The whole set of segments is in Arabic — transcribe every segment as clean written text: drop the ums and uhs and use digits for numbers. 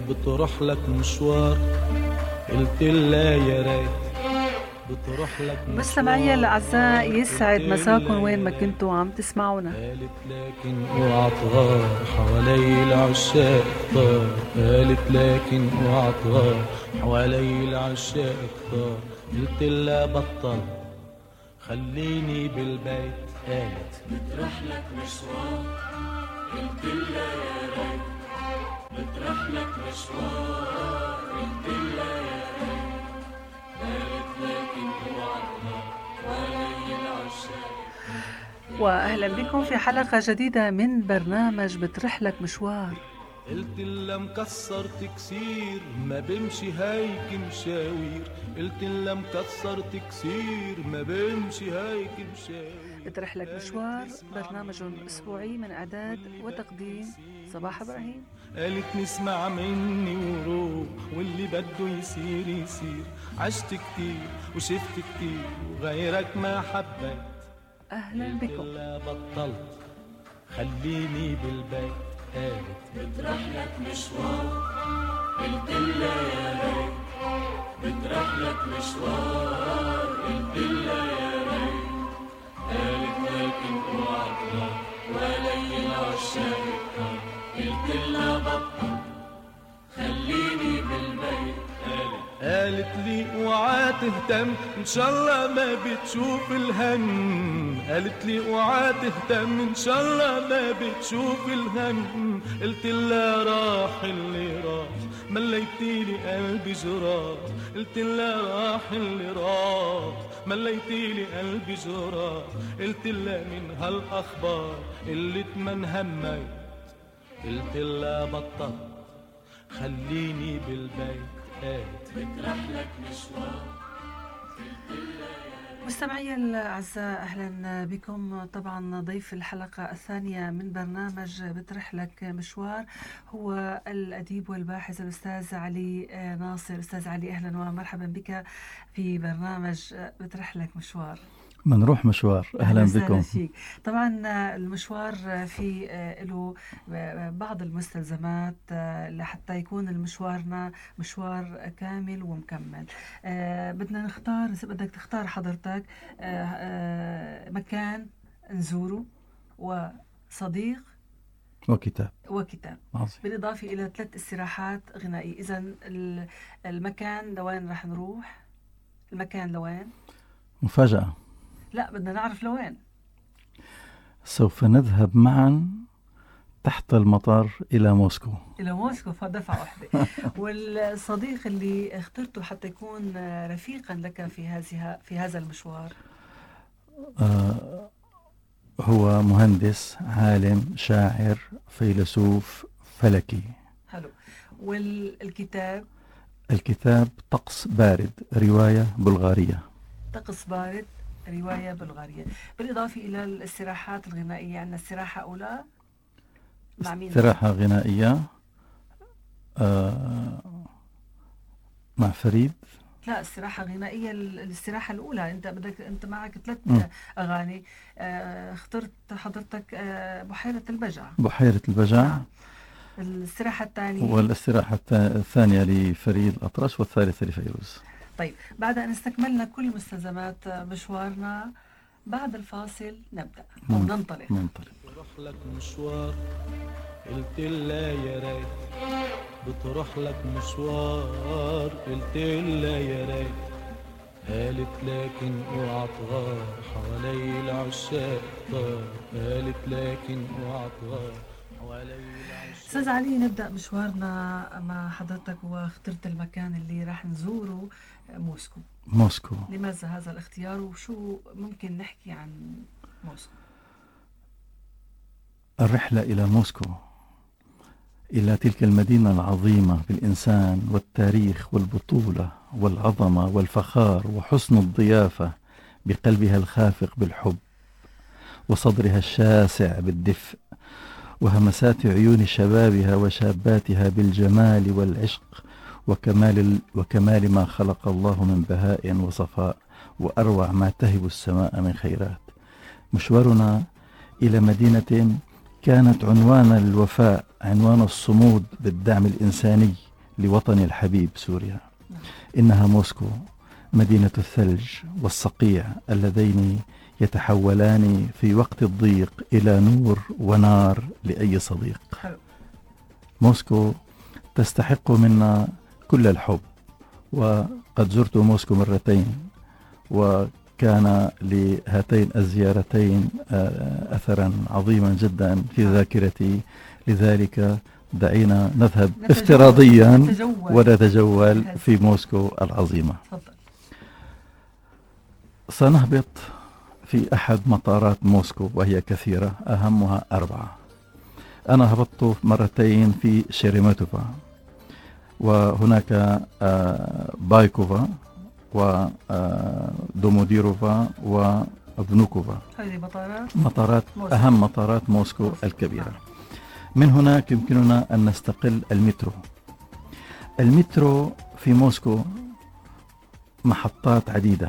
بتروح لك مشوار، قلت لها يا ريت بتروح لك مشوار. مستمعي الأعزاء، يسعد مساكم وين ما كنتوا عم تسمعونا. قالت لكن اوعى تغار حوالي العشاق كتار، قالت لكن اوعى تغار حوالي العشاق كتار. قلت لها بطل خليني بالبيت، قالت بتروح لك مشوار، قلت لها يا ريت بتروح لك مشوار، قلت لها يا ريت قالت لكن اوعى تغار حوالي العشاق. وأهلا بكم في حلقة جديدة من برنامج بترحلك مشوار. قلت لها مكسر تكسير ما بمشي هيك مشاوير، قلت لها مكسر تكسير ما بمشي هيك مشاوير. بترحلك مشوار برنامج أسبوعي من إعداد وتقديم صباح إبراهيم. قالت نسمع مني وروح واللي بده يصير يصير، عشت كتير وشفت كتير وغيرك ما حبيت. أهلا بكم. لا بطلت خليني بالبيت، قالت بتروح لك مشوار، قلت لها يا ريت بتروح لك مشوار، قلت لها يا ريت قالت لكن اوعى تغار ولي العشاق كتار. قلت لها بطل خليني بالبيت، قالت لي اوعى تهتم ان شاء الله ما بتشوف الهم، قالت لي اوعى تهتم ان شاء الله ما بتشوف الهم. قلت لها راح اللي راح مليتيلي قلبي جراح، قلت لها راح اللي راح مليتيلي قلبي جراح. قلت لها من هالاخبار اللي تمن همي، قلت لها بطل خليني بالبيت، بتروح لك مشوار. مستمعي الأعزاء، أهلا بكم. طبعا ضيف الحلقة الثانية من برنامج بترحلك مشوار هو الأديب والباحث الأستاذ علي ناصر. أستاذ علي، أهلا ومرحبا بك في برنامج بترحلك مشوار. منروح مشوار، أهلا بكم. فيك. طبعا المشوار في له بعض المستلزمات لحتى يكون المشوارنا مشوار كامل ومكمل. بدنا نختار، بدك تختار حضرتك مكان نزوره وصديق وكتاب عظيم. بالإضافة إلى 3 استراحات غنائية. إذن المكان لوين رح نروح؟ المكان لوين؟ مفاجأة. لا، بدنا نعرف لوين. سوف نذهب معا تحت المطار إلى موسكو. إلى موسكو، فدفعة واحدة. والصديق اللي اخترته حتى يكون رفيقا لك في هذا المشوار هو مهندس، عالم، شاعر، فيلسوف، فلكي. حلو. والكتاب؟ الكتاب طقس بارد، رواية بلغارية. طقس بارد، رواية بلغارية. بالإضافة إلى الاستراحات الغنائية، عندنا استراحة أولى مع مين؟ استراحة غنائية مع فريد. لا، استراحة غنائية. الاستراحة الأولى أنت معك 3 أغاني. اخترت حضرتك بحيرة البجع. بحيرة البجع. الاستراحة الثانية. والاستراحة الثانية لفريد الأطرش والثالثة لفيروز. طيب، بعد أن استكملنا كل مستلزمات مشوارنا بعد الفاصل نبدأ أو ننطلق. بتروح لك مشوار، قلت لها يا ريت بتروح لك مشوار، قلت لها يا ريت قالت لكن اوعى تغار حوالي العشاق كتار، قالت لكن اوعى تغار حوالي العشاق. أستاذ علي، نبدأ مشوارنا مع حضرتك واخترت المكان اللي راح نزوره، موسكو. لماذا هذا الاختيار وشو ممكن نحكي عن موسكو؟ الرحلة إلى موسكو، إلى تلك المدينة العظيمة بالإنسان والتاريخ والبطولة والعظمة والفخار وحسن الضيافة، بقلبها الخافق بالحب وصدرها الشاسع بالدفء وهمسات عيون شبابها وشاباتها بالجمال والعشق وكمال ما خلق الله من بهاء وصفاء وأروع ما تهب السماء من خيرات. مشوارنا إلى مدينة كانت عنوان الوفاء، عنوان الصمود بالدعم الإنساني لوطني الحبيب سوريا. إنها موسكو، مدينة الثلج والصقيع اللذين يتحولان في وقت الضيق إلى نور ونار لأي صديق. موسكو تستحق منا كل الحب، وقد زرت موسكو مرتين، وكان لهاتين الزيارتين أثرا عظيما جدا في ذاكرتي. لذلك دعينا نذهب افتراضيا ونتجول في موسكو العظيمة. سنهبط في أحد مطارات موسكو وهي كثيرة، أهمها 4. أنا هبطت مرتين في شيريميتوفا، وهناك بايكوفا ودوموديروفا وفنوكوفا. هذه مطارات أهم مطارات موسكو الكبيرة. من هناك يمكننا أن نستقل المترو. المترو في موسكو محطات عديدة.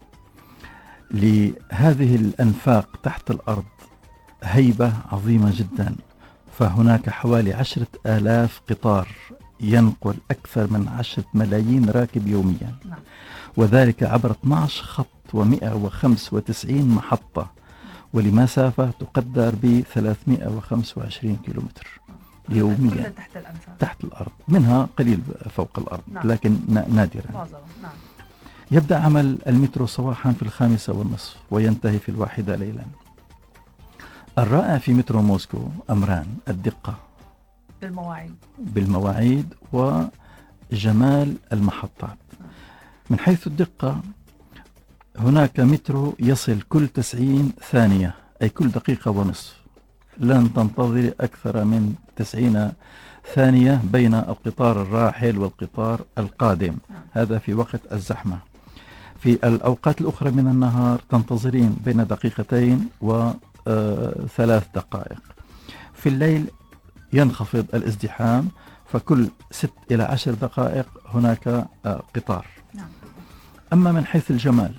لهذه الأنفاق تحت الأرض هيبة عظيمة جدا، فهناك حوالي 10,000 قطار ينقل أكثر من 10 ملايين راكب يوميا، وذلك عبر 12 خط و195 محطة، ولمسافة تقدر ب 325 كيلومتر يوميا تحت الأرض، منها قليل فوق الأرض لكن نادرا. يبدأ عمل المترو صباحا في 5:30 وينتهي في 1 ليلا. الرائع في مترو موسكو أمران: الدقة بالمواعيد وجمال المحطات. من حيث الدقة، هناك مترو يصل كل 90 ثانية، أي كل دقيقة ونصف. لن تنتظر أكثر من 90 ثانية بين القطار الراحل والقطار القادم، هذا في وقت الزحمة. في الأوقات الأخرى من النهار تنتظرين بين 2 و3 دقائق. في الليل ينخفض الازدحام، فكل 6 إلى 10 دقائق هناك قطار. أما من حيث الجمال،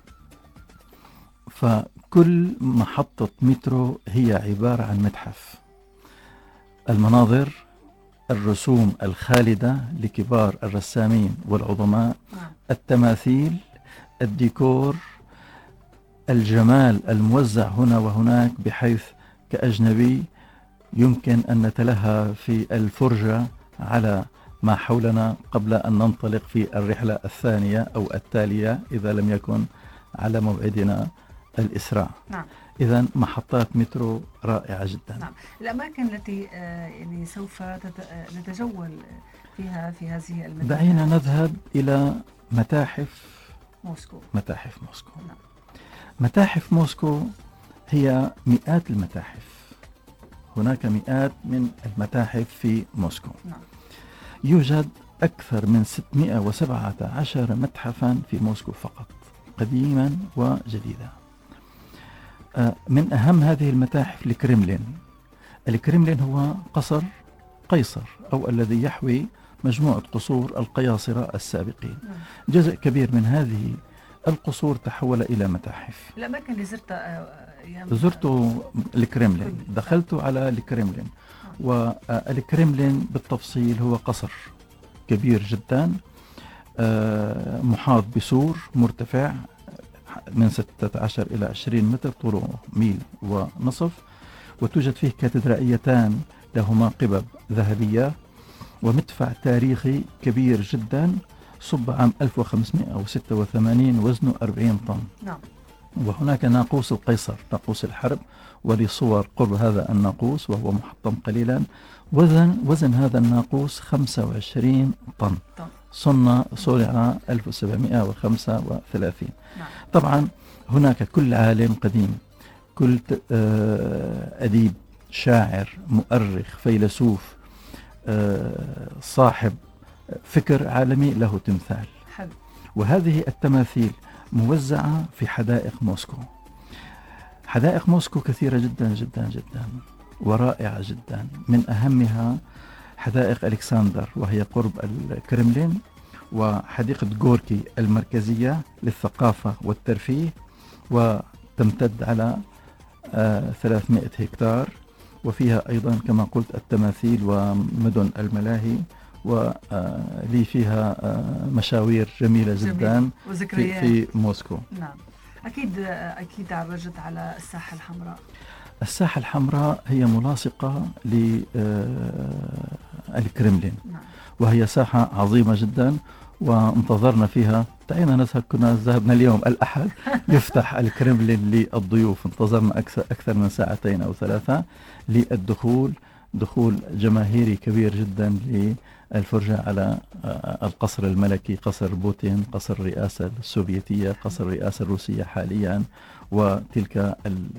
فكل محطة مترو هي عبارة عن متحف. المناظر، الرسوم الخالدة لكبار الرسامين والعظماء، التماثيل، الديكور، الجمال الموزع هنا وهناك، بحيث كأجنبي يمكن أن نتلهى في الفرجة على ما حولنا قبل أن ننطلق في الرحلة الثانية أو التالية إذا لم يكن على موعدنا الإسراع. إذن محطات مترو رائعة جدا. الأماكن التي يعني سوف نتجول فيها في هذه المدينة. دعينا نذهب إلى متاحف موسكو. متاحف موسكو هي مئات المتاحف. هناك مئات من المتاحف في موسكو. يوجد أكثر من 617 متحفا في موسكو فقط، قديما وجديدا. من أهم هذه المتاحف الكريملين. الكريملين هو قصر قيصر، أو الذي يحوي مجموعة قصور القياصرة السابقين. جزء كبير من هذه القصور تحول إلى متاحف. الأماكن اللي زرت الكريملين، دخلت على الكريملين، والكريملين بالتفصيل هو قصر كبير جدا محاط بسور مرتفع من 16 إلى 20 متر، طوله 1.5 ميل، وتوجد فيه كاتدرائيتان لهما قبب ذهبية، ومدفع تاريخي كبير جدا صب عام 1586 وزنه 40 طن. وهناك ناقوس القيصر، ناقوس الحرب، ولصور قرب هذا الناقوس وهو محطم قليلا. وزن هذا الناقوس 25 طن، صنع 1735. طبعا هناك كل عالم قديم، كل أديب، شاعر، مؤرخ، فيلسوف، صاحب فكر عالمي له تمثال. وهذه التماثيل موزعة في حدائق موسكو. حدائق موسكو كثيرة جدا جدا جدا ورائعة جدا. من أهمها حدائق ألكسندر وهي قرب الكرملين، وحديقة غوركي المركزية للثقافة والترفيه، وتمتد على 300 هكتار، وفيها أيضا كما قلت التماثيل ومدن الملاهي ولي فيها مشاوير جميلة جدا وذكريات في موسكو. نعم. أكيد عرجت على الساحة الحمراء. الساحة الحمراء هي ملاصقة للكرملين، نعم. وهي ساحة عظيمة جدا، وانتظرنا فيها. تعينا نذهب، كنا ذهبنا اليوم الأحد يفتح الكرملين للضيوف، انتظرنا أكثر من 2 أو 3 للدخول، دخول جماهيري كبير جدا للفرجة على القصر الملكي، قصر بوتين، قصر الرئاسة السوفيتية، قصر الرئاسة الروسية حاليا، وتلك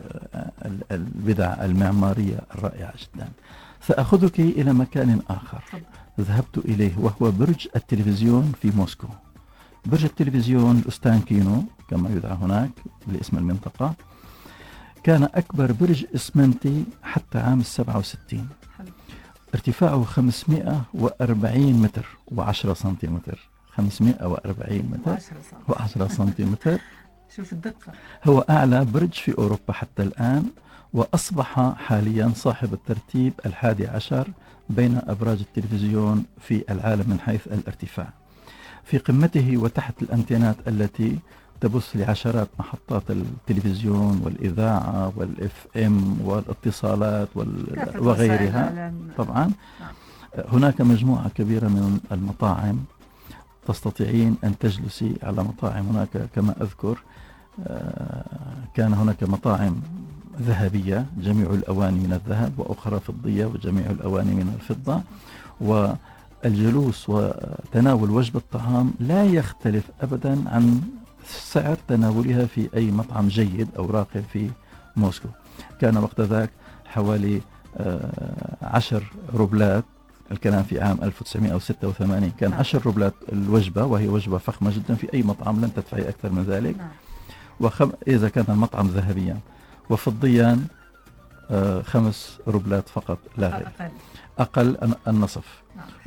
البدع المعمارية الرائعة جدا. سأخذك إلى مكان آخر ذهبت إليه، وهو برج التلفزيون في موسكو. برج التلفزيون الأوستانكينو كما يدعى هناك باسم المنطقة، كان أكبر برج إسمنتي حتى عام 67. ارتفاعه 540 متر و10 سنتيمتر. 540 متر و10 سنتيمتر. شوف الدقة. هو أعلى برج في أوروبا حتى الآن، وأصبح حاليا صاحب الترتيب 11 بين أبراج التلفزيون في العالم من حيث الارتفاع. في قمته وتحت الأنتينات التي تبث لعشرات محطات التلفزيون والإذاعة والإف إم والاتصالات وغيرها طبعا. هناك مجموعة كبيرة من المطاعم، تستطيعين أن تجلسي على مطاعم هناك. كما أذكر كان هناك مطاعم ذهبية، جميع الأواني من الذهب، وأخرى فضية وجميع الأواني من الفضة، والجلوس وتناول وجبة طعام لا يختلف أبدا عن سعر تناولها في أي مطعم جيد أو راقي في موسكو. كان وقت ذاك حوالي 10 روبلات، الكلام في عام 1986، كان 10 روبلات الوجبة، وهي وجبة فخمة جدا في أي مطعم، لن تدفعي أكثر من ذلك. إذا كان المطعم ذهبيا، وفضيا 5 روبلات فقط لا غير، أقل النصف.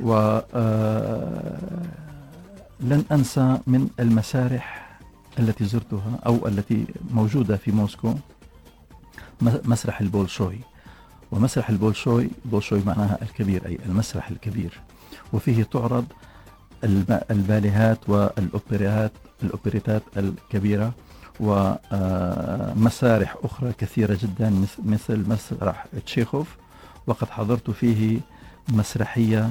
ولن أنسى من المسارح التي زرتها أو التي موجودة في موسكو مسرح البولشوي. ومسرح البولشوي معناها الكبير، أي المسرح الكبير، وفيه تعرض الباليهات والأوبريتات الكبيرة، ومسارح أخرى كثيرة جدا مثل مسرح تشيخوف. وقد حضرت فيه مسرحية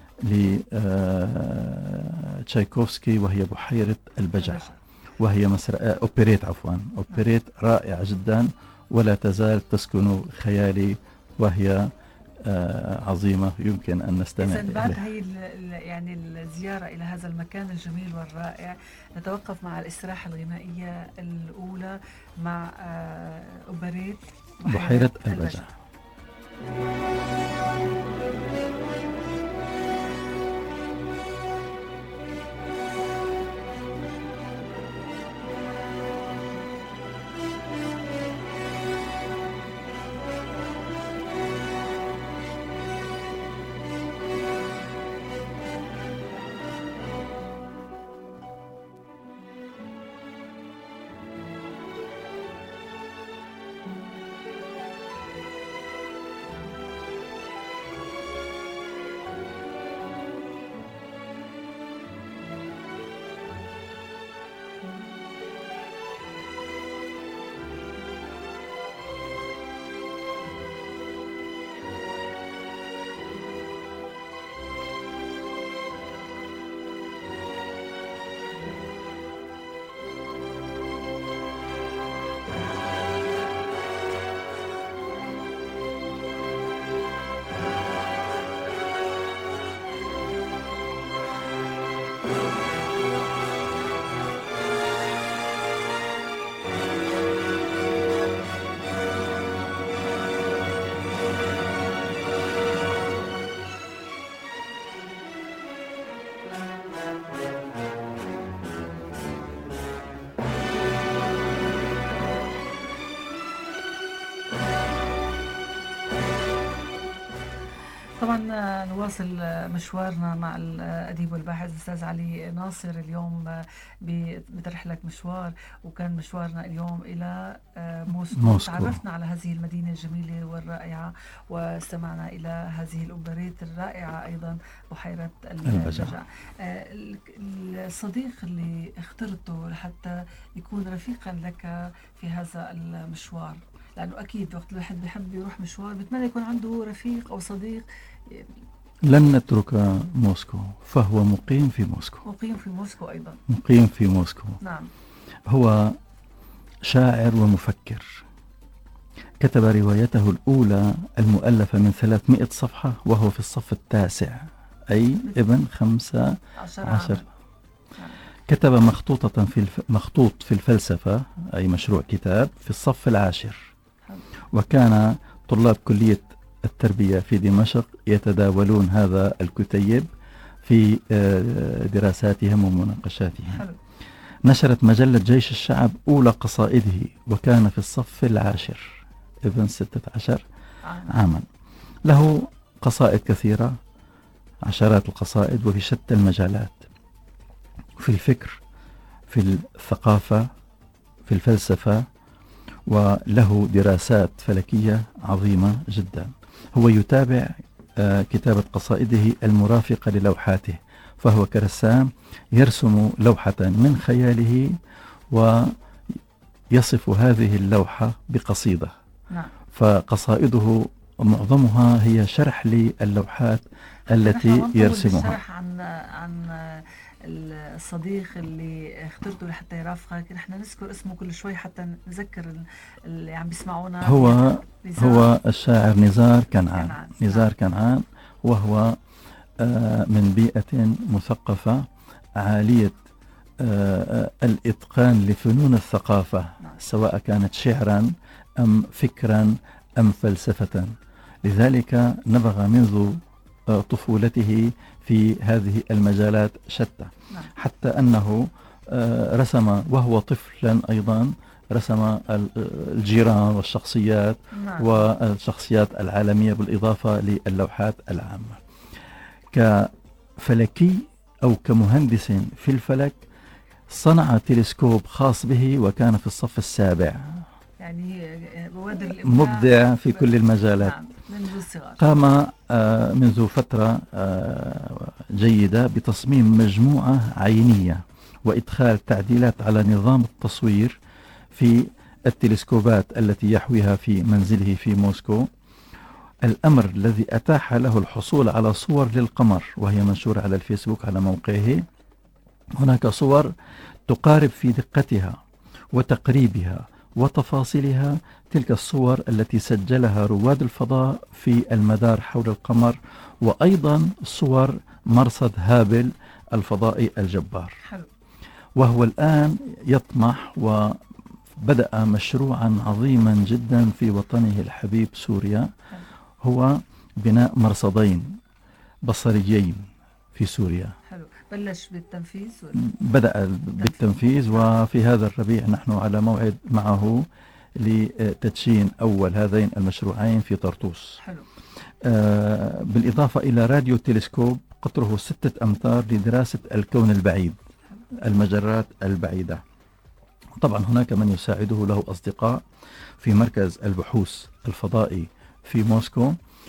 لتشايكوفسكي وهي بحيرة البجع، وهي أوبريت رائعة جدا، ولا تزال تسكن خيالي، وهي عظيمة يمكن أن نستمع إليها. بعد هي يعني الزيارة إلى هذا المكان الجميل والرائع، نتوقف مع الاستراحة الغنائية الأولى مع أوبريت بحيرة البجع. طبعا نواصل مشوارنا مع الأديب والباحث الأستاذ علي ناصر اليوم بطرح لك مشوار، وكان مشوارنا اليوم إلى موسكو. تعرفنا على هذه المدينة الجميلة والرائعة، واستمعنا إلى هذه الأوبريت الرائعة أيضا بحيرة البجع. الصديق اللي اخترته لحتى يكون رفيقا لك في هذا المشوار، لأنه أكيد وقت الواحد بيحب يروح مشوار بتمنى يكون عنده رفيق أو صديق. لن نترك موسكو، فهو مقيم في موسكو. مقيم في موسكو أيضا. مقيم في موسكو. نعم. هو شاعر ومفكر، كتب روايته الأولى المؤلفة من 300 صفحة وهو في الصف التاسع، أي ابن 15. كتب مخطوط في الفلسفة، أي مشروع كتاب، في الصف العاشر. وكان طلاب كلية التربية في دمشق يتداولون هذا الكتيب في دراساتهم ومناقشاتهم. نشرت مجلة جيش الشعب أولى قصائده وكان في الصف العاشر، ابن 16 عاما. له قصائد كثيرة، عشرات القصائد، وفي شتى المجالات، في الفكر، في الثقافة، في الفلسفة، وله دراسات فلكية عظيمة جدا. هو يتابع كتابة قصائده المرافقة للوحاته، فهو كرسام يرسم لوحة من خياله ويصف هذه اللوحة بقصيدة. نعم. فقصائده معظمها هي شرح للوحات التي يرسمها. شرح عن الصديق اللي اخترته لحتى يرافقك، نحن نذكر اسمه كل شوي حتى نذكر اللي عم بيسمعونا. هو الشاعر نزار كنعان. نزار كنعان، وهو من بيئة مثقفة عالية الإتقان لفنون الثقافة، سواء كانت شعرا أم فكرا أم فلسفة. لذلك نبغ منذ طفولته في هذه المجالات شتى، حتى أنه رسم وهو طفلا أيضا، رسم الجيران والشخصيات والشخصيات العالمية بالإضافة للوحات العامة. كفلكي أو كمهندس في الفلك صنع تلسكوب خاص به وكان في الصف السابع، يعني مبدع في كل المجالات. منذ الصغر. قام منذ فترة جيدة بتصميم مجموعة عينية وإدخال تعديلات على نظام التصوير في التلسكوبات التي يحويها في منزله في موسكو، الأمر الذي أتاح له الحصول على صور للقمر، وهي منشورة على الفيسبوك على موقعه. هناك صور تقارب في دقتها وتقريبها وتفاصيلها تلك الصور التي سجلها رواد الفضاء في المدار حول القمر، وأيضا صور مرصد هابل الفضائي الجبار. وهو الآن يطمح وبدأ مشروعا عظيما جدا في وطنه الحبيب سوريا، هو بناء مرصدين بصريين في سوريا. بلش بالتنفيذ؟ بدأ بالتنفيذ، وفي هذا الربيع نحن على موعد معه لتدشين أول هذين المشروعين في طرطوس. بالإضافة إلى راديو تلسكوب قطره 6 أمتار لدراسة الكون البعيد، المجرات البعيدة. طبعا هناك من يساعده، له أصدقاء في مركز البحوث الفضائي في موسكو،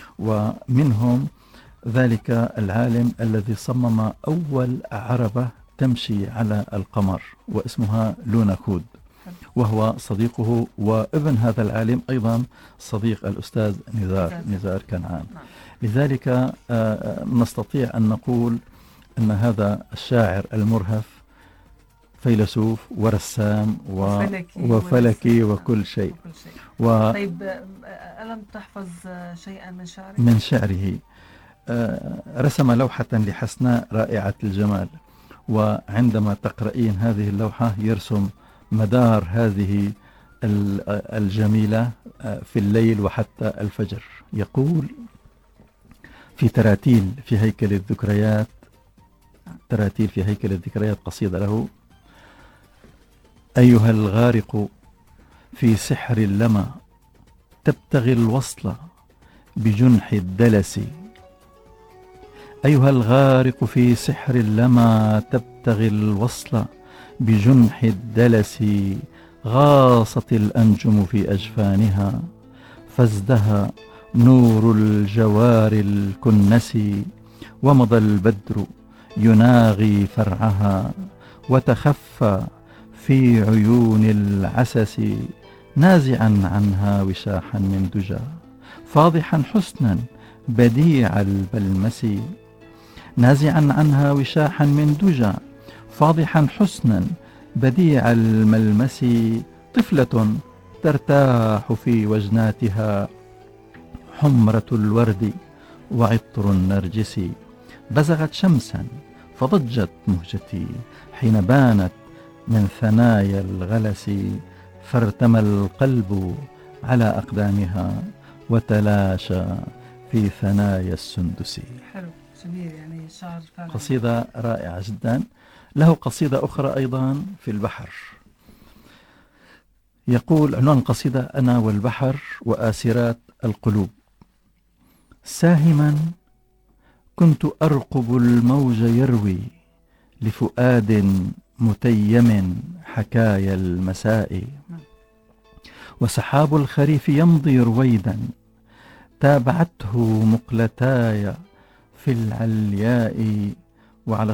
ومنهم ذلك العالم الذي صمم أول عربة تمشي على القمر واسمها لونا كود، وهو صديقه وابن هذا العالم أيضا صديق الأستاذ نزار كنعان. لذلك نستطيع أن نقول أن هذا الشاعر المرهف فيلسوف ورسام وفلكي وكل شيء. طيب ألم تحفظ شيئا من شعره؟ من شعره رسم لوحة لحسناء رائعة الجمال، وعندما تقرأين هذه اللوحة يرسم مدار هذه الجميلة في الليل وحتى الفجر. يقول في تراتيل في هيكل الذكريات، تراتيل في هيكل الذكريات، قصيدة له: أيها الغارق في سحر اللمى تبتغي الوصل بجنح الدلس أيها الغارق في سحر لما تبتغي الوصل بجنح الدلس، غاصت الأنجم في أجفانها فازدهى نور الجوار الكنس، ومضى البدر يناغي فرعها وتخفى في عيون العسس، نازعا عنها وشاحا من دجى فاضحا حسنا بديع البلمس، نازعا عنها وشاحا من دجى فاضحا حسنا بديع الملمس، طفلة ترتاح في وجناتها حمرة الورد وعطر النرجس، بزغت شمسا فضجت مهجتي حين بانت من ثنايا الغلس، فارتمى القلب على أقدامها وتلاشى في ثنايا السندس. حلو جميل، يعني شعر فعلا. قصيدة رائعة جدا. له قصيدة أخرى أيضا في البحر، يقول عنوان القصيدة: أنا والبحر وآسرات القلوب. ساهما كنت أرقب الموج يروي لفؤاد متيم حكايا المساء، وسحاب الخريف يمضي رويدا تابعته مقلتاي في العلياء، وعلى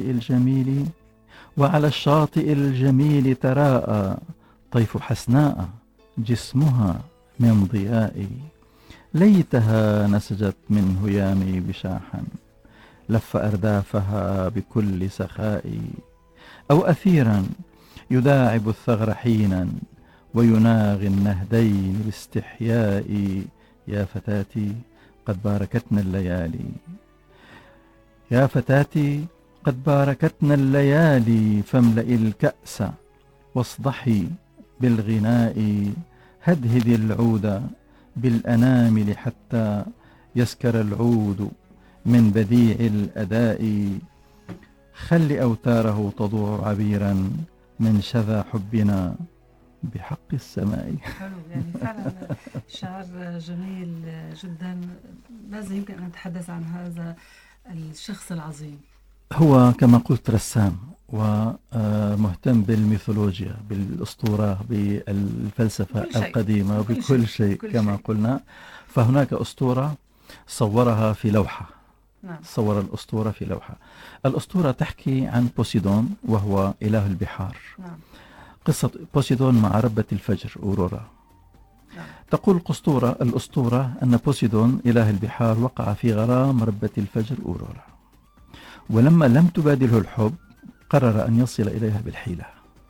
الشاطئ الجميل تراءى طيف حسناء جسمها من ضياء، ليتها نسجت من هيامي بشاحا لف أردافها بكل سخاء، أو أثيرا يداعب الثغر حينا ويناغي النهدين باستحياء، يا فتاتي قد باركتنا الليالي، يا فتاتي قد باركتنا الليالي، فاملئي الكأس واصدحي بالغناء، هدهدي العود بالأنامل حتى يسكر العود من بديع الأداء، خل أوتاره تضوع عبيرا من شذا حبنا بحق السماء. حلو، يعني فعلا شعر جميل جدا. ماذا يمكن أن نتحدث عن هذا الشخص العظيم؟ هو كما قلت رسام ومهتم بالميثولوجيا، بالأسطورة، بالفلسفة القديمة، بكل شيء كما قلنا. فهناك أسطورة صورها في لوحة. نعم. صور الأسطورة في لوحة. الأسطورة تحكي عن بوسيدون وهو إله البحار. نعم. قصة بوسيدون مع ربة الفجر أورورا. نعم. تقول الأسطورة أن بوسيدون إله البحار وقع في غرام ربة الفجر أورورا، ولما لم تبادله الحب قرر أن يصل إليها بالحيلة،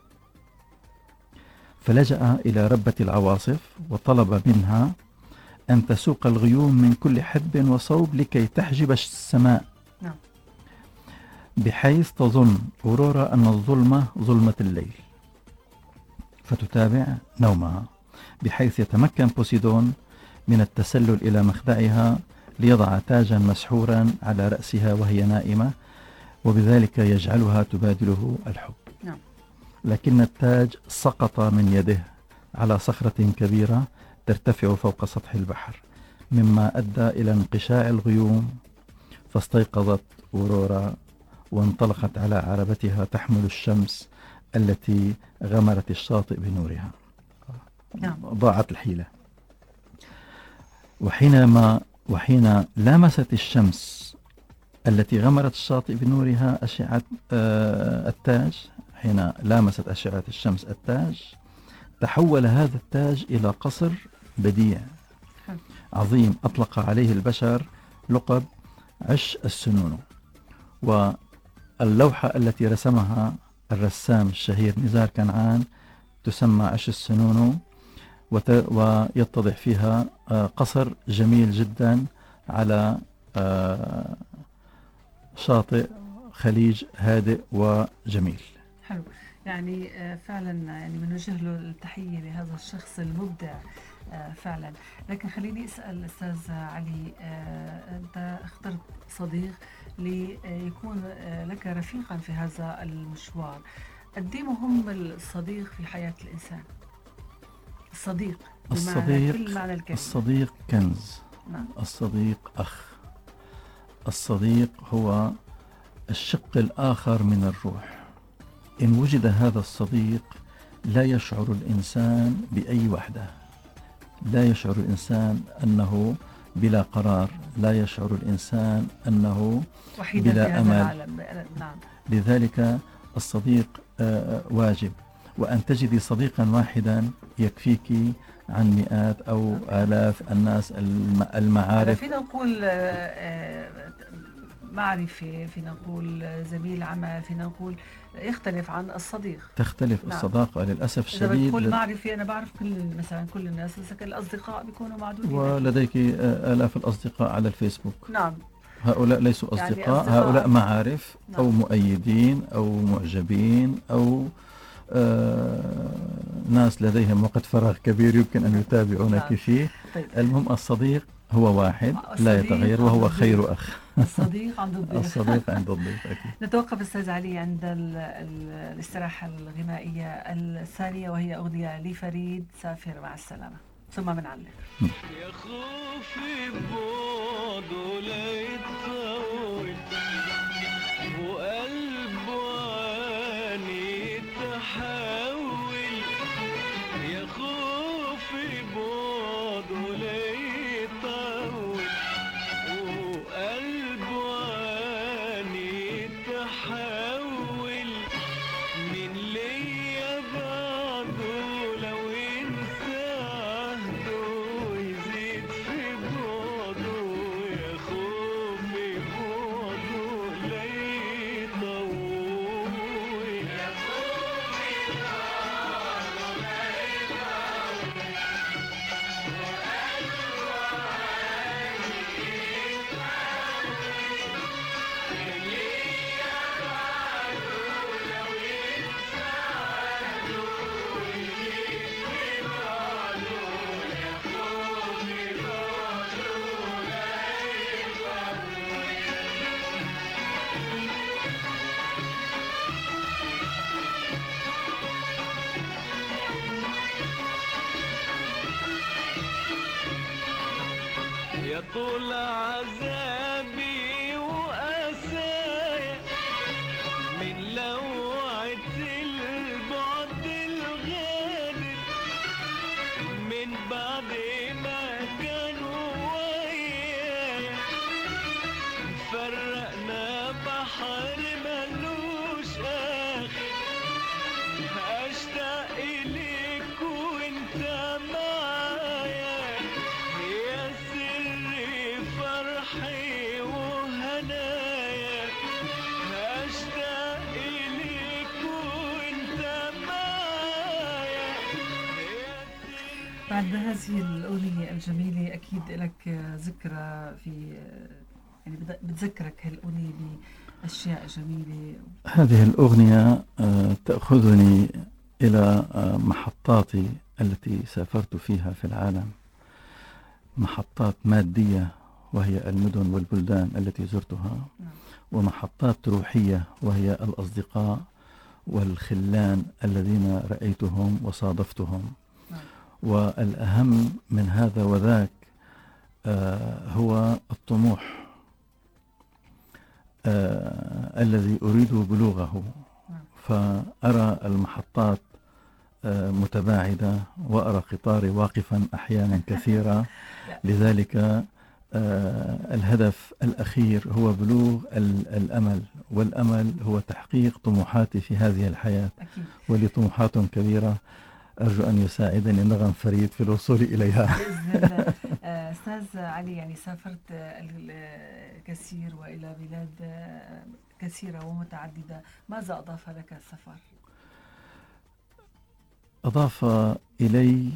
فلجأ إلى ربة العواصف وطلب منها أن تسوق الغيوم من كل حدب وصوب لكي تحجب السماء. نعم. بحيث تظن أورورا أن الظلمة ظلمة الليل فتتابع نومها، بحيث يتمكن بوسيدون من التسلل إلى مخدعها ليضع تاجا مسحورا على رأسها وهي نائمة، وبذلك يجعلها تبادله الحب. نعم. لكن التاج سقط من يده على صخرة كبيرة ترتفع فوق سطح البحر، مما أدى إلى انقشاع الغيوم، فاستيقظت أورورا وانطلقت على عربتها تحمل الشمس التي غمرت الشاطئ بنورها. نعم. ضاعت الحيلة. وحين لامست الشمس التي غمرت الشاطئ بنورها أشعة التاج، حين لامست أشعة الشمس التاج، تحول هذا التاج إلى قصر بديع عظيم أطلق عليه البشر لقب عش السنونو. واللوحة التي رسمها الرسام الشهير نزار كنعان تسمى عش السنونو، ويتضح فيها قصر جميل جدا على شاطئ خليج هادئ وجميل. حلو، يعني فعلا يعني بنوجه له التحية لهذا الشخص المبدع فعلا. لكن خليني أسأل أستاذ علي، أنت اخترت صديق ليكون لك رفيقا في هذا المشوار. قد ايه مهم الصديق في حياة الإنسان؟ الصديق بكل معنى الكلمة. الصديق كنز. نعم. الصديق أخ. الصديق هو الشق الآخر من الروح. إن وجد هذا الصديق لا يشعر الإنسان بأي وحدة، لا يشعر الإنسان أنه بلا قرار، لا يشعر الإنسان أنه وحيدا بلا في هذا أمل. العالم. نعم. لذلك الصديق واجب، وأن تجدي صديقا واحدا يكفيك عن مئات أو آلاف الناس المعارف. فينا نقول معرفة، فينا نقول زميل عمل، فينا نقول يختلف عن الصديق. تختلف نعم. الصداقة للأسف إذا الشديد. بتقول معرفة أنا بعرف مثلا كل الناس، بس الأصدقاء بيكونوا معدودين. ولديك آلاف الأصدقاء على الفيسبوك. نعم. هؤلاء ليسوا أصدقاء، هؤلاء معارف. نعم. أو مؤيدين أو معجبين أو ناس لديهم وقت فراغ كبير يمكن أن يتابعونك فيه. طيب. المهم الصديق هو واحد لا يتغير، وهو خير أخ. الصديق عند الضيف. الصديق عند الضيف أكيد. نتوقف أستاذ علي عند الاستراحة الغنائية الثانية، وهي أغنية لفريد سافر مع السلامة، ثم بنعلق. يا خوفي بعده لا يتطول وقلبه عاني تحول، يا خوفي بعده لا يطول وقلبه عاني تحول، من ليا بعده لو ينسى عهده ويزيد في بعده، يا خوفي بعده لا يطول. يا خوفي بعده لا يطول يا طول عذابي وأسايا من لوعة البعد الغادر، من بعد ما كانوا ويايا فرقنا بحر ملوش آخر، أشتاق إليك وإنت معايا، يا سر فرحي وهنايا، أشتاق إليك وإنت معايا، يا سر. بعد هذه الأغنية الجميلة أكيد لك ذكرى في، يعني بتذكرك هالأغنية بأشياء جميلة. هذه الأغنية تأخذني إلى محطاتي التي سافرت فيها في العالم، محطات مادية وهي المدن والبلدان التي زرتها، ومحطات روحية وهي الأصدقاء والخلان الذين رأيتهم وصادفتهم. والأهم من هذا وذاك هو الطموح الذي أريد بلوغه، فأرى المحطات متباعدة وأرى قطاري واقفا أحيانا كثيرة. لذلك الهدف الأخير هو بلوغ الأمل، والأمل هو تحقيق طموحاتي في هذه الحياة. ولي طموحات كبيرة أرجو أن يساعدني نغم فريد في الوصول إليها. بإذن الله. أستاذ علي، يعني سافرت الكثير وإلى بلاد كثيرة ومتعددة، ماذا أضاف لك السفر؟ أضاف إلي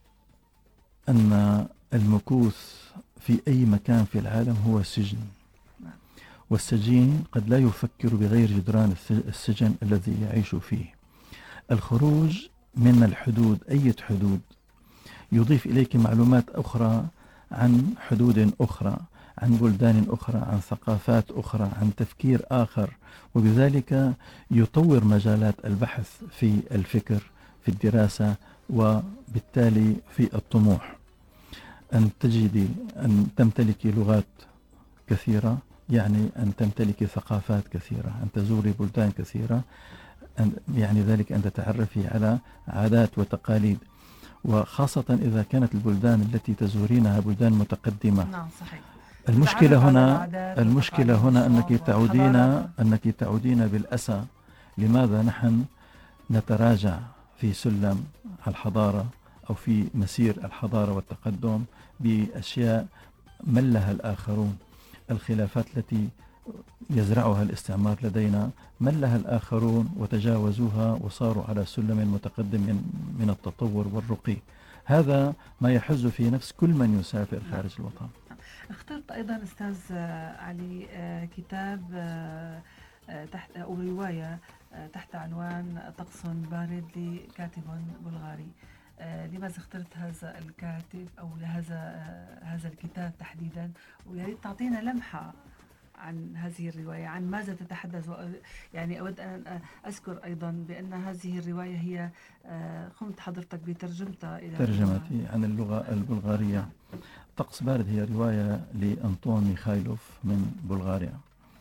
أن المكوث في أي مكان في العالم هو سجن، والسجين قد لا يفكر بغير جدران السجن الذي يعيش فيه. الخروج من الحدود، أي حدود، يضيف إليك معلومات أخرى عن حدود أخرى، عن بلدان أخرى، عن ثقافات أخرى، عن تفكير آخر، وبذلك يطور مجالات البحث في الفكر، في الدراسة، وبالتالي في الطموح. أن تجدي أن تمتلكي لغات كثيرة، يعني أن تمتلكي ثقافات كثيرة، أن تزوري بلدان كثيرة، يعني ذلك أن تتعرفي على عادات وتقاليد، وخاصة إذا كانت البلدان التي تزورينها بلدان متقدمة. نعم صحيح. المشكلة هنا أنك تعودين بالأسى. لماذا نحن نتراجع في سلم الحضارة أو في مسير الحضارة والتقدم بأشياء ملها الآخرون؟ الخلافات التي يزرعها الاستعمار لدينا ملها الآخرون وتجاوزوها وصاروا على سلم متقدم من التطور والرقي. هذا ما يحز في نفس كل من يسافر خارج الوطن. اخترت أيضا أستاذ علي كتاب تحت أو رواية تحت عنوان طقس بارد لكاتب بلغاري. لماذا اخترت هذا الكاتب أو هذا الكتاب تحديدا؟ ويا ريت تعطينا لمحة عن هذه الرواية، عن ماذا تتحدث. يعني أود أن أذكر أيضا بأن هذه الرواية هي قمت حضرتك بترجمتها إلى ترجمتي عن اللغة البلغارية. طقس بارد هي رواية لأنطون ميخايلوف من بلغاريا،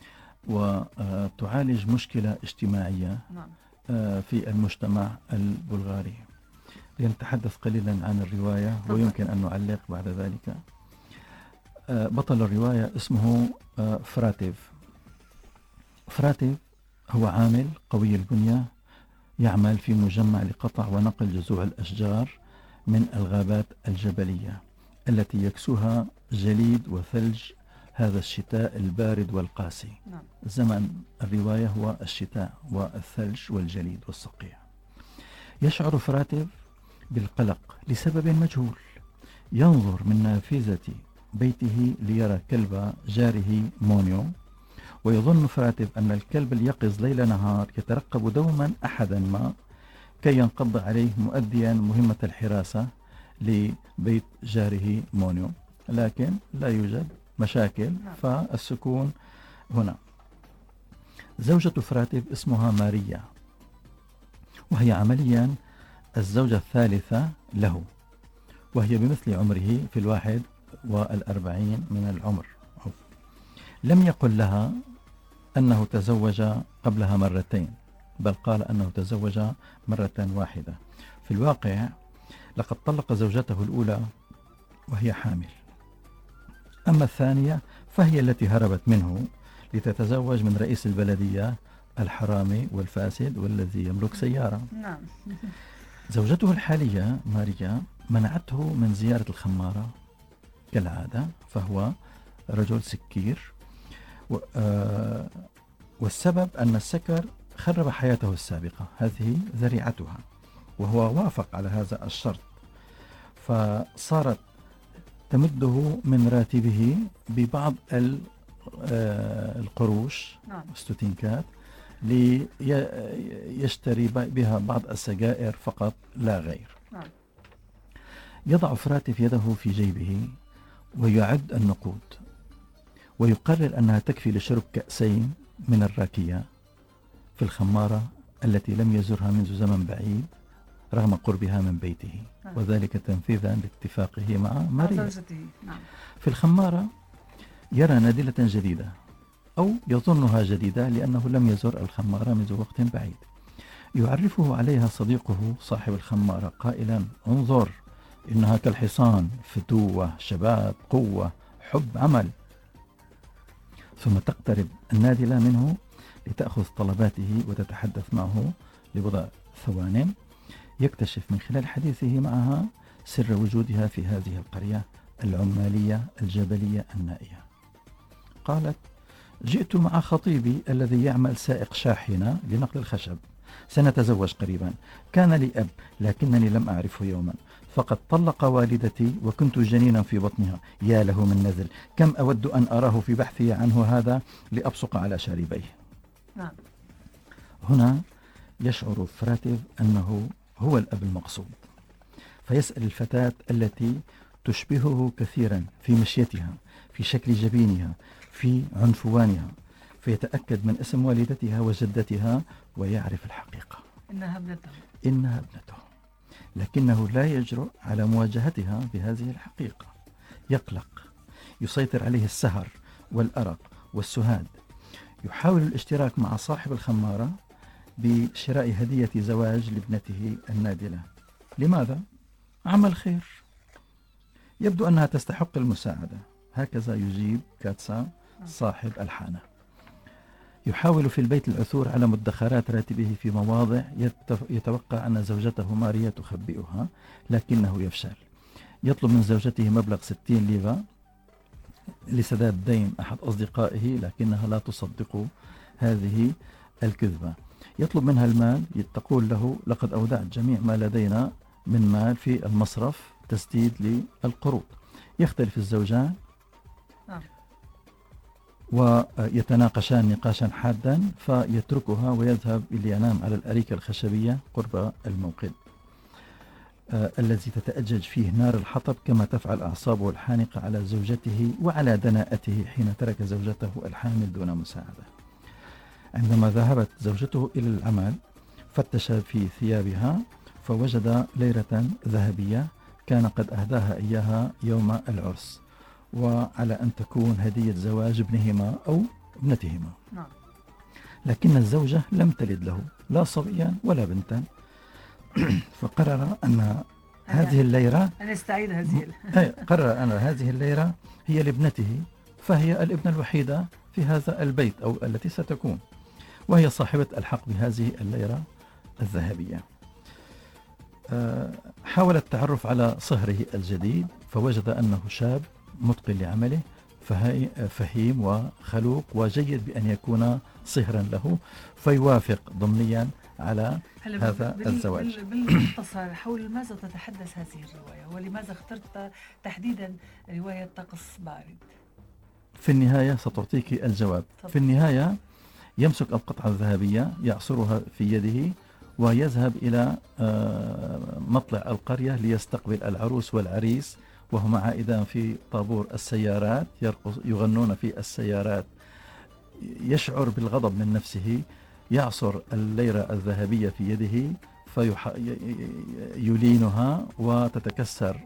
وتعالج مشكلة اجتماعية في المجتمع البلغاري. لنتحدث قليلا عن الرواية ويمكن أن نعلق بعد ذلك. بطل الرواية اسمه فراتيف. فراتيف هو عامل قوي البنية يعمل في مجمع لقطع ونقل جذوع الأشجار من الغابات الجبلية التي يكسوها جليد وثلج هذا الشتاء البارد والقاسي. زمن الرواية هو الشتاء والثلج والجليد والصقيع. يشعر فراتيف بالقلق لسبب مجهول. ينظر من نافذة بيته ليرى كلب جاره مونيو، ويظن فراتيف أن الكلب اليقظ ليل نهار يترقب دوما أحدا ما كي ينقض عليه مؤديا مهمة الحراسة لبيت جاره مونيو، لكن لا يوجد مشاكل فالسكون هنا. زوجة فراتيف اسمها ماريا، وهي عمليا الزوجة الثالثة له، وهي بمثل عمره في 41 من العمر. لم يقل لها أنه تزوج قبلها مرتين، بل قال أنه تزوج مرة واحدة. في الواقع لقد طلق زوجته الأولى وهي حامل، أما الثانية فهي التي هربت منه لتتزوج من رئيس البلدية الحرامي والفاسد والذي يملك سيارة. زوجته الحالية ماريا منعته من زيارة الخمارة كالعادة، فهو رجل سكير، والسبب أن السكر خرب حياته السابقة، هذه ذريعتها، وهو وافق على هذا الشرط، فصارت تمده من راتبه ببعض القروش ستوتينكات ليشتري بها بعض السجائر فقط لا غير. يضع فراتيف يده في جيبه ويعد النقود، ويقرر أنها تكفي لشرب كأسين من الراكية في الخمارة التي لم يزرها منذ زمن بعيد رغم قربها من بيته، وذلك تنفيذا لاتفاقه مع ماريا. في الخمارة يرى نادلة جديدة أو يظنها جديدة لأنه لم يزر الخمارة منذ وقت بعيد. يعرفه عليها صديقه صاحب الخمارة قائلا: انظر، إنها كالحصان، فتوة، شباب، قوة، حب، عمل. ثم تقترب النادلة منه لتأخذ طلباته وتتحدث معه لبضع ثوان. يكتشف من خلال حديثه معها سر وجودها في هذه القرية العمالية الجبلية النائية. قالت: جئت مع خطيبي الذي يعمل سائق شاحنة لنقل الخشب، سنتزوج قريبا. كان لي أب لكنني لم أعرفه يوما، فقد طلق والدتي وكنت جنينا في بطنها. يا له من نذل، كم أود أن أراه في بحثي عنه هذا لأبصق على شاربيه. هنا يشعر فراتيف أنه هو الأب المقصود، فيسأل الفتاة التي تشبهه كثيرا في مشيتها، في شكل جبينها، في عنفوانها، فيتأكد من اسم والدتها وجدتها ويعرف الحقيقة، إنها ابنته، لكنه لا يجرؤ على مواجهتها بهذه الحقيقة. يقلق، يسيطر عليه السهر والأرق والسهاد. يحاول الاشتراك مع صاحب الخمارة بشراء هدية زواج لابنته النادلة. لماذا؟ عمل خير، يبدو أنها تستحق المساعدة. هكذا يجيب كاتسا صاحب الحانة. يحاول في البيت العثور على مدخرات راتبه في مواضع يتوقع أن زوجته ماريا تخبئها، لكنه يفشل. يطلب من زوجته مبلغ 60 ليرة لسداد دين أحد أصدقائه، لكنها لا تصدق هذه الكذبة. يطلب منها المال، تقول له لقد أودعت جميع ما لدينا من مال في المصرف تسديد للقروض. يختلف الزوجان ويتناقشان نقاشا حادا، فيتركها ويذهب لينام على الأريكة الخشبية قرب الموقد الذي تتأجج فيه نار الحطب، كما تفعل أعصابه الحانقة على زوجته وعلى دناءته حين ترك زوجته الحامل دون مساعدة. عندما ذهبت زوجته إلى العمل فتش في ثيابها فوجد ليرة ذهبية كان قد أهداها إياها يوم العرس، وعلى أن تكون هدية زواج ابنهما أو ابنتهما. لكن الزوجة لم تلد له لا صبيا ولا بنتا، فقرر أن هذه الليرة قرر أن هذه الليرة هي لابنته، فهي الابنة الوحيدة في هذا البيت أو التي ستكون، وهي صاحبة الحق بهذه الليرة الذهبية. حاول التعرف على صهره الجديد، فوجد أنه شاب متقن لعمله، فهيم وخلوق وجيد بأن يكون صهرا له، فيوافق ضمنيا على هذا الزواج. بالمختصر، حول ماذا تتحدث هذه الرواية، ولماذا اخترت تحديدا رواية طقس بارد؟ في النهاية ستعطيك الجواب. في النهاية يمسك القطعة الذهبية يعصرها في يده ويذهب إلى مطلع القرية ليستقبل العروس والعريس، وهما عائدان في طابور السيارات يغنون في السيارات. يشعر بالغضب من نفسه، يعصر الليرة الذهبية في يده فيلينها وتتكسر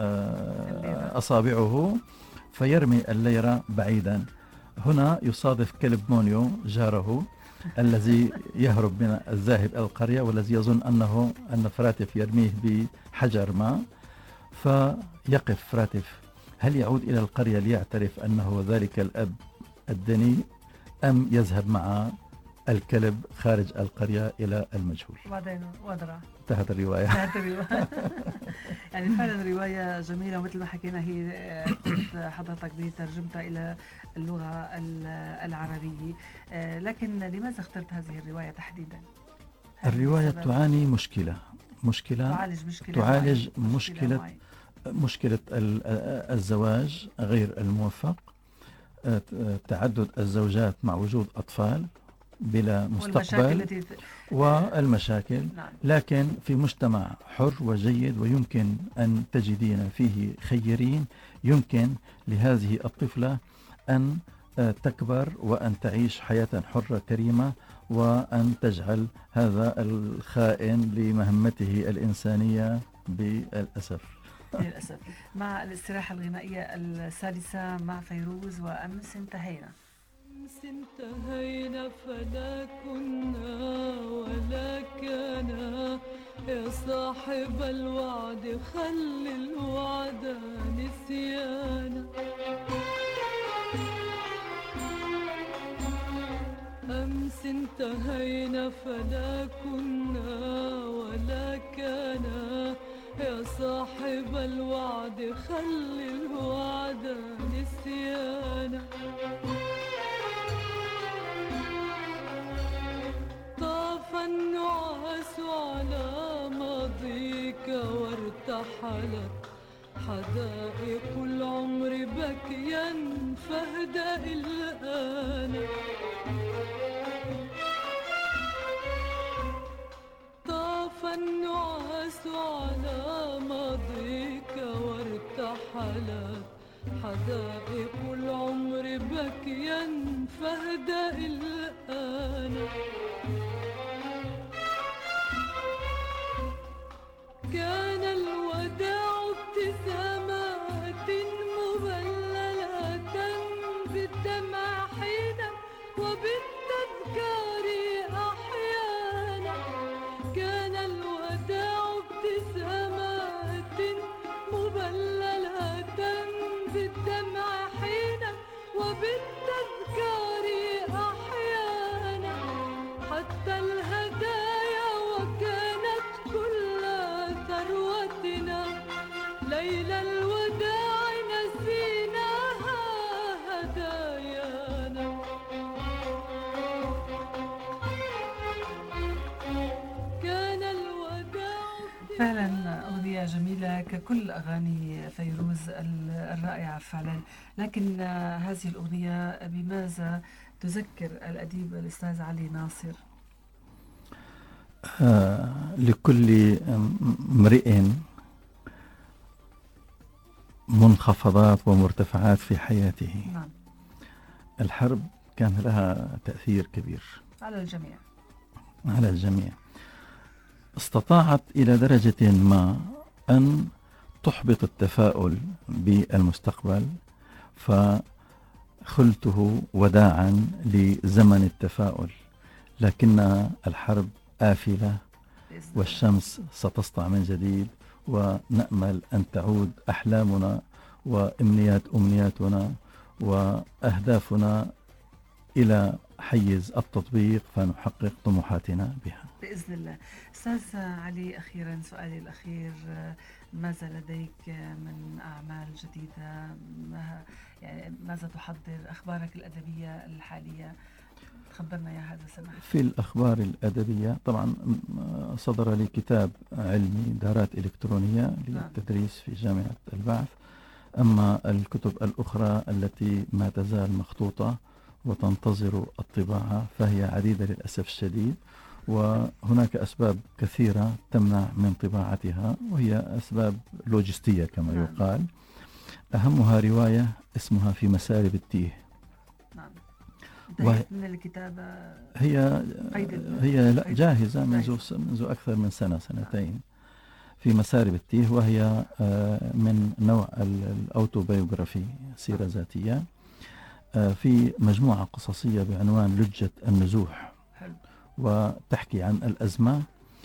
أصابعه، فيرمي الليرة بعيدا. هنا يصادف كلب مونيو جاره الذي يهرب من الذاهب إلى القرية، والذي يظن أن فراتف يرميه بحجر ما، فيقف فراتف. هل يعود إلى القرية ليعترف أنه ذلك الأب الدني، أم يذهب مع الكلب خارج القرية إلى المجهول؟ وبعدين ودرع انتهت الرواية. يعني فعلا رواية جميلة، ومثل ما حكينا هي حضرتك بترجمتها إلى اللغة العربية. لكن لماذا اخترت هذه الرواية تحديدا؟ الرواية تعاني تعالج مشكلة الزواج غير الموفق، تعدد الزوجات مع وجود أطفال بلا مستقبل والمشاكل. لكن في مجتمع حر وجيد ويمكن أن تجدين فيه خيرين، يمكن لهذه الطفلة أن تكبر وأن تعيش حياة حرة كريمة، وأن تجعل هذا الخائن لمهمته الإنسانية للأسف. مع الاستراحة الغنائية الثالثة مع فيروز وأمس انتهينا. أمس انتهينا فلا كنا ولا كان، يا صاحب الوعد خل الوعد نسيانا. أمس انتهينا فلا كنا ولا كان، يا صاحب الوعد خل الوعد نسيانا. طاف النعاس على ماضيك وارتحلت حدائق العمر بكيا، فاهدأ الآن. طاف النعاس على ماضيك وارتحلت حدائق العمر بكيا، فاهدأ الآن. كان الوداع ابتسامات مبللة بالدمع بالدمع حينا وبالتذكار أحيانا، حتى الهدايا وكانت كل ثروتنا، ليلى الوداع نسيناها هدايانا. كان الوداع فعلا أغنية جميلة ككل أغاني فيروز الرائعة فعلا، لكن هذه الأغنية بماذا تذكر الأديب الأستاذ علي ناصر؟ لكل امرئ منخفضات ومرتفعات في حياته. نعم. الحرب كان لها تأثير كبير على الجميع. على الجميع. استطاعت إلى درجة ما أن تحبط التفاؤل بالمستقبل، فخلته وداعا لزمن التفاؤل، لكن الحرب آفلة والشمس ستسطع من جديد، ونأمل أن تعود أحلامنا أمنياتنا وأهدافنا إلى حيز التطبيق، فنحقق طموحاتنا بها بإذن الله. أستاذ علي، أخيرا سؤالي الأخير، ماذا لديك من أعمال جديدة؟ يعني ماذا تحضر؟ أخبارك الأدبية الحالية خبرنا يا هذا سمح. في الأخبار الأدبية طبعا صدر لي كتاب علمي دارات إلكترونية للتدريس في جامعة البعث، أما الكتب الأخرى التي ما تزال مخطوطة وتنتظر الطباعة فهي عديدة للأسف الشديد، وهناك أسباب كثيرة تمنع من طباعتها، وهي أسباب لوجستية كما يقال. أهمها رواية اسمها في مسارب التيه. نعم. من الكتابة هي لا جاهزة منذ أكثر من سنتين. في مسارب التيه، وهي من نوع الأوتوبيوغرافي، سيرة ذاتية، في مجموعة قصصية بعنوان لجة النزوح، وتحكي عن الأزمة.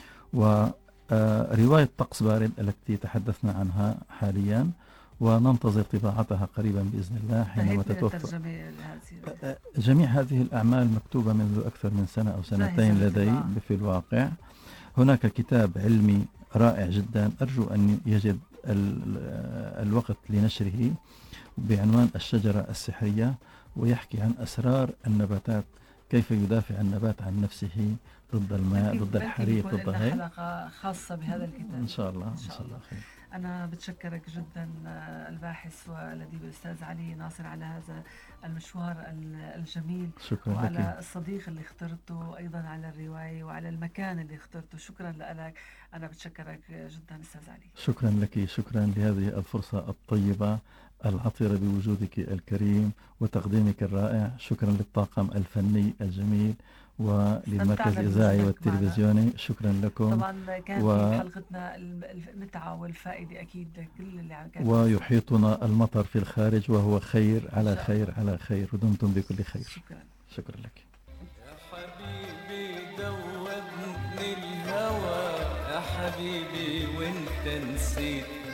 ورواية طقس بارد التي تحدثنا عنها حاليا، وننتظر طباعتها قريبا بإذن الله حينما تتوفر. جميع هذه الأعمال مكتوبة منذ أكثر من سنة أو سنتين لدي في الواقع. هناك كتاب علمي رائع جدا أرجو أن يجد الوقت لنشره بعنوان الشجرة السحرية، ويحكي عن أسرار النباتات، كيف يدافع النبات عن نفسه ضد الماء، ضد الحريق، ضد هاي. حلقة خاصة بهذا الكتاب إن شاء الله. إن شاء الله خير. أنا بتشكرك جدا الباحث والأديب الأستاذ علي ناصر على هذا المشوار الجميل. شكرا وعلى لك. الصديق اللي اخترته، أيضا على الرواية وعلى المكان اللي اخترته. شكرا لك. أنا بتشكرك جدا أستاذ علي. شكرا لك، شكرا لهذه الفرصة الطيبة العطرة بوجودك الكريم وتقديمك الرائع. شكرا للطاقم الفني الجميل وللمركز الإذاعي والتلفزيوني. شكرا لكم. طبعا كان في حلقتنا المتعة والفائدة أكيد كل اللي كان. ويحيطنا المطر في الخارج وهو خير على خير على خير، ودمتم بكل خير. شكرا لك يا حبيبي. دوبني الهوى يا حبيبي وانت نسيت